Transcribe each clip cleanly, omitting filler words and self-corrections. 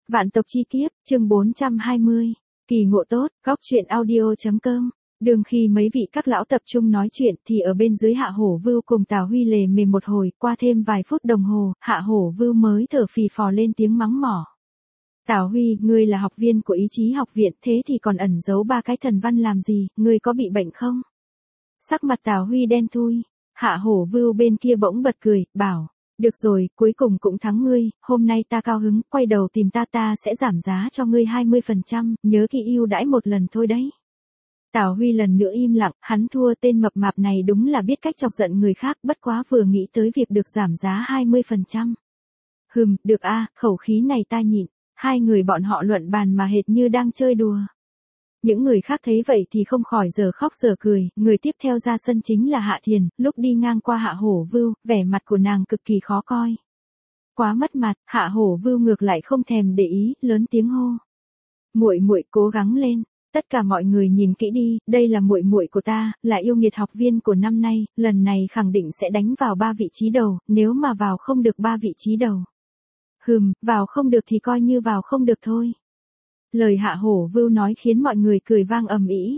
Vạn tộc chi kiếp, chương 420. Kỳ ngộ tốt, góc truyện audio.com. Đường khi mấy vị các lão tập trung nói chuyện thì ở bên dưới Hạ Hổ Vưu cùng Tào Huy lề mề một hồi, qua thêm vài phút đồng hồ, Hạ Hổ Vưu mới thở phì phò lên tiếng mắng mỏ. Tào Huy, ngươi là học viên của ý chí học viện, thế thì còn ẩn giấu ba cái thần văn làm gì, ngươi có bị bệnh không? Sắc mặt Tào Huy đen thui. Hạ Hổ Vưu bên kia bỗng bật cười, bảo. Được rồi, cuối cùng cũng thắng ngươi, hôm nay ta cao hứng, quay đầu tìm ta sẽ giảm giá cho ngươi 20%, nhớ kỹ ưu đãi một lần thôi đấy. Tào Huy lần nữa im lặng, hắn thua, tên mập mạp này đúng là biết cách chọc giận người khác, bất quá vừa nghĩ tới việc được giảm giá 20%. Được a, khẩu khí này ta nhịn. Hai người bọn họ luận bàn mà hệt như đang chơi đùa. Những người khác thấy vậy thì không khỏi giờ khóc giờ cười, người tiếp theo ra sân chính là Hạ Thiền, lúc đi ngang qua Hạ Hổ Vưu, vẻ mặt của nàng cực kỳ khó coi. Quá mất mặt, Hạ Hổ Vưu ngược lại không thèm để ý, lớn tiếng hô. Muội muội cố gắng lên, tất cả mọi người nhìn kỹ đi, đây là muội muội của ta, là yêu nghiệt học viên của năm nay, lần này khẳng định sẽ đánh vào 3 vị trí đầu, nếu mà vào không được 3 vị trí đầu. Vào không được thì coi như vào không được thôi. Lời Hạ Hổ Vưu nói khiến mọi người cười vang ầm ĩ.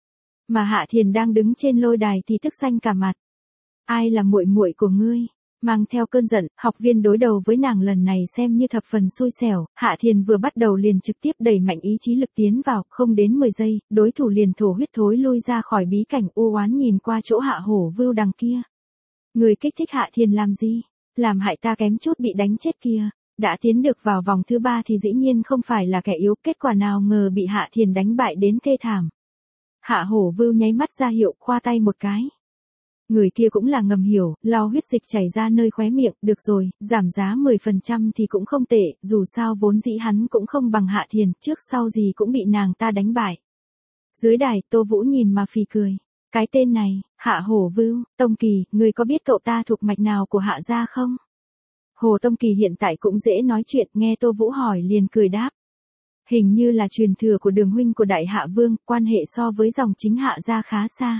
Mà Hạ Thiền đang đứng trên lôi đài thì tức xanh cả mặt. Ai là muội muội của ngươi? Mang theo cơn giận, học viên đối đầu với nàng lần này xem như thập phần xui xẻo, Hạ Thiền vừa bắt đầu liền trực tiếp đẩy mạnh ý chí lực tiến vào, không đến 10 giây, đối thủ liền thổ huyết thối lui ra khỏi bí cảnh, u oán nhìn qua chỗ Hạ Hổ Vưu đằng kia. Người kích thích Hạ Thiền làm gì? Làm hại ta kém chút bị đánh chết kia. Đã tiến được vào vòng thứ 3 thì dĩ nhiên không phải là kẻ yếu, kết quả nào ngờ bị Hạ Thiền đánh bại đến thê thảm. Hạ Hổ Vưu nháy mắt ra hiệu, khoa tay một cái. Người kia cũng là ngầm hiểu, lau huyết dịch chảy ra nơi khóe miệng, được rồi, giảm giá 10% thì cũng không tệ, dù sao vốn dĩ hắn cũng không bằng Hạ Thiền, trước sau gì cũng bị nàng ta đánh bại. Dưới đài, Tô Vũ nhìn mà phì cười. Cái tên này, Hạ Hổ Vưu, Tông Kỳ, người có biết cậu ta thuộc mạch nào của Hạ gia không? Hồ Tông Kỳ hiện tại cũng dễ nói chuyện, nghe Tô Vũ hỏi liền cười đáp. Hình như là truyền thừa của Đường huynh của Đại Hạ Vương, quan hệ so với dòng chính Hạ gia khá xa.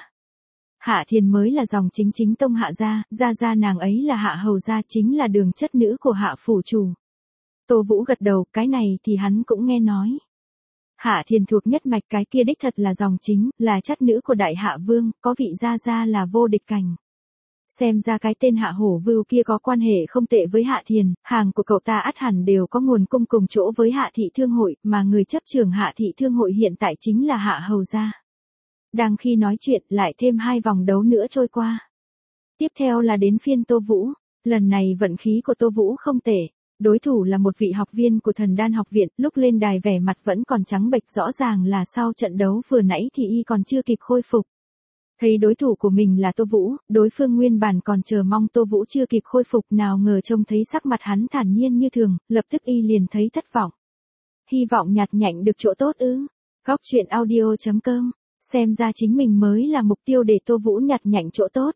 Hạ Thiền mới là dòng chính tông Hạ gia nàng ấy là Hạ hầu gia, chính là Đường chất nữ của Hạ phủ chủ. Tô Vũ gật đầu, cái này thì hắn cũng nghe nói. Hạ Thiền thuộc nhất mạch, cái kia đích thật là dòng chính, là chất nữ của Đại Hạ Vương, có vị gia là vô địch cảnh. Xem ra cái tên Hạ Hổ Vưu kia có quan hệ không tệ với Hạ Thiền, hàng của cậu ta ắt hẳn đều có nguồn cung cùng chỗ với Hạ Thị Thương Hội, mà người chấp trưởng Hạ Thị Thương Hội hiện tại chính là Hạ hầu gia. Đang khi nói chuyện, lại thêm 2 vòng đấu nữa trôi qua. Tiếp theo là đến phiên Tô Vũ, lần này vận khí của Tô Vũ không tệ. Đối thủ là một vị học viên của Thần Đan học viện, lúc lên đài vẻ mặt vẫn còn trắng bệch, rõ ràng là sau trận đấu vừa nãy thì y còn chưa kịp khôi phục. Thấy đối thủ của mình là Tô Vũ, đối phương nguyên bản còn chờ mong Tô Vũ chưa kịp khôi phục, nào ngờ trông thấy sắc mặt hắn thản nhiên như thường, lập tức y liền thấy thất vọng. Hy vọng nhặt nhạnh được chỗ tốt ư? Góc truyện audio.com, xem ra chính mình mới là mục tiêu để Tô Vũ nhặt nhạnh chỗ tốt.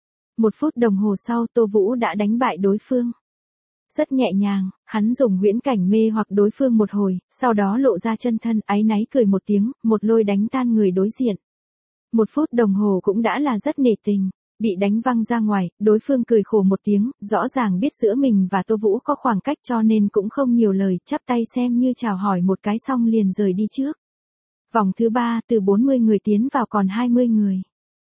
1 phút đồng hồ sau Tô Vũ đã đánh bại đối phương. Rất nhẹ nhàng, hắn dùng huyễn cảnh mê hoặc đối phương một hồi, sau đó lộ ra chân thân, áy náy cười một tiếng, một lôi đánh tan người đối diện. 1 phút đồng hồ cũng đã là rất nể tình, bị đánh văng ra ngoài, đối phương cười khổ một tiếng, rõ ràng biết giữa mình và Tô Vũ có khoảng cách cho nên cũng không nhiều lời, chắp tay xem như chào hỏi một cái xong liền rời đi trước. Vòng thứ 3, từ 40 người tiến vào còn 20 người.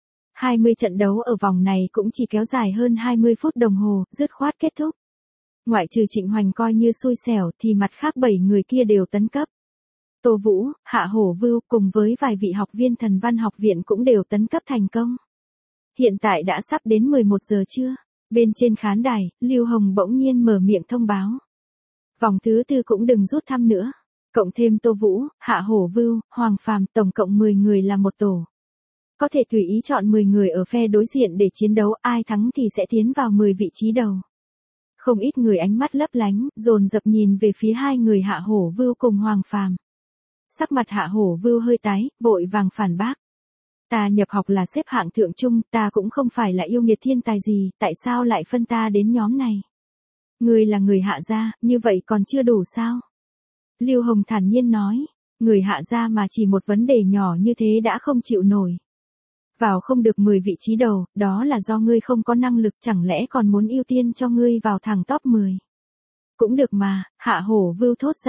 20 trận đấu ở vòng này cũng chỉ kéo dài hơn 20 phút đồng hồ, dứt khoát kết thúc. Ngoại trừ Trịnh Hoành coi như xui xẻo thì mặt khác 7 người kia đều tấn cấp. Tô Vũ, Hạ Hổ Vưu cùng với vài vị học viên Thần Văn học viện cũng đều tấn cấp thành công. Hiện tại đã sắp đến 11 giờ trưa. Bên trên khán đài, Lưu Hồng bỗng nhiên mở miệng thông báo. Vòng thứ 4 cũng đừng rút thăm nữa. Cộng thêm Tô Vũ, Hạ Hổ Vưu, Hoàng Phàm, tổng cộng 10 người là một tổ. Có thể tùy ý chọn 10 người ở phe đối diện để chiến đấu, ai thắng thì sẽ tiến vào 10 vị trí đầu. Không ít người ánh mắt lấp lánh, dồn dập nhìn về phía 2 người Hạ Hổ Vưu cùng Hoàng Phàm. Sắc mặt Hạ Hổ Vưu hơi tái, vội vàng phản bác. Ta nhập học là xếp hạng thượng trung, ta cũng không phải là yêu nghiệt thiên tài gì, tại sao lại phân ta đến nhóm này? Người là người Hạ gia, như vậy còn chưa đủ sao? Lưu Hồng thản nhiên nói, người Hạ gia mà chỉ một vấn đề nhỏ như thế đã không chịu nổi. Vào không được 10 vị trí đầu, đó là do ngươi không có năng lực, chẳng lẽ còn muốn ưu tiên cho ngươi vào thẳng top 10? Cũng được mà, Hạ Hổ Vưu thốt ra.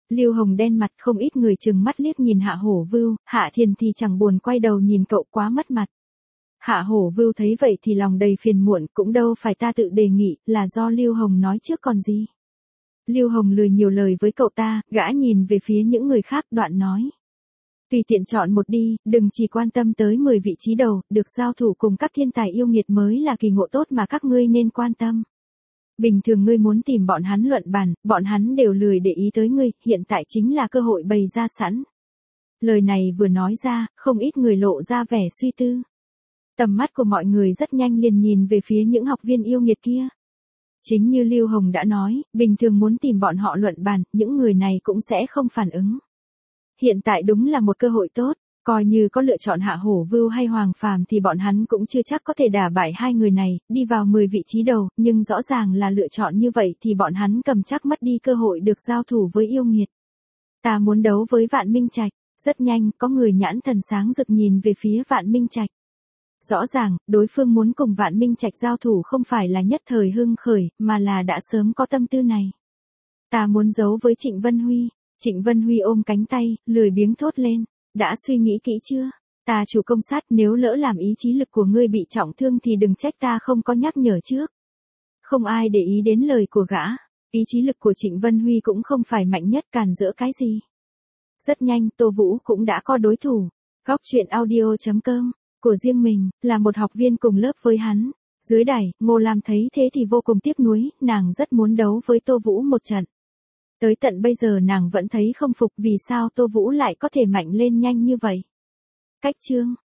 Lưu Hồng đen mặt, không ít người trừng mắt liếc nhìn Hạ Hổ Vưu, Hạ Thiền thì chẳng buồn quay đầu nhìn cậu, quá mất mặt. Hạ Hổ Vưu thấy vậy thì lòng đầy phiền muộn, cũng đâu phải ta tự đề nghị, là do Lưu Hồng nói trước còn gì. Lưu Hồng lười nhiều lời với cậu ta, gã nhìn về phía những người khác, đoạn nói. Tùy tiện chọn một đi, đừng chỉ quan tâm tới 10 vị trí đầu, được giao thủ cùng các thiên tài yêu nghiệt mới là kỳ ngộ tốt mà các ngươi nên quan tâm. Bình thường ngươi muốn tìm bọn hắn luận bàn, bọn hắn đều lười để ý tới ngươi, hiện tại chính là cơ hội bày ra sẵn. Lời này vừa nói ra, không ít người lộ ra vẻ suy tư. Tầm mắt của mọi người rất nhanh liền nhìn về phía những học viên yêu nghiệt kia. Chính như Lưu Hồng đã nói, bình thường muốn tìm bọn họ luận bàn, những người này cũng sẽ không phản ứng. Hiện tại đúng là một cơ hội tốt, coi như có lựa chọn Hạ Hổ Vưu hay Hoàng Phàm thì bọn hắn cũng chưa chắc có thể đả bại hai người này, đi vào 10 vị trí đầu, nhưng rõ ràng là lựa chọn như vậy thì bọn hắn cầm chắc mất đi cơ hội được giao thủ với yêu nghiệt. Ta muốn đấu với Vạn Minh Trạch. Rất nhanh, có người nhãn thần sáng rực nhìn về phía Vạn Minh Trạch. Rõ ràng, đối phương muốn cùng Vạn Minh Trạch giao thủ không phải là nhất thời hưng khởi, mà là đã sớm có tâm tư này. Ta muốn đấu với Trịnh Vân Huy. Trịnh Vân Huy ôm cánh tay, lười biếng thốt lên. Đã suy nghĩ kỹ chưa? Ta chủ công sát, nếu lỡ làm ý chí lực của ngươi bị trọng thương thì đừng trách ta không có nhắc nhở trước. Không ai để ý đến lời của gã. Ý chí lực của Trịnh Vân Huy cũng không phải mạnh nhất, cản rỡ cái gì. Rất nhanh, Tô Vũ cũng đã có đối thủ. Góc truyện audio.com của riêng mình, là một học viên cùng lớp với hắn. Dưới đài, Ngô Lam thấy thế thì vô cùng tiếc nuối, nàng rất muốn đấu với Tô Vũ một trận. Tới tận bây giờ nàng vẫn thấy không phục vì sao Tô Vũ lại có thể mạnh lên nhanh như vậy. Cách chương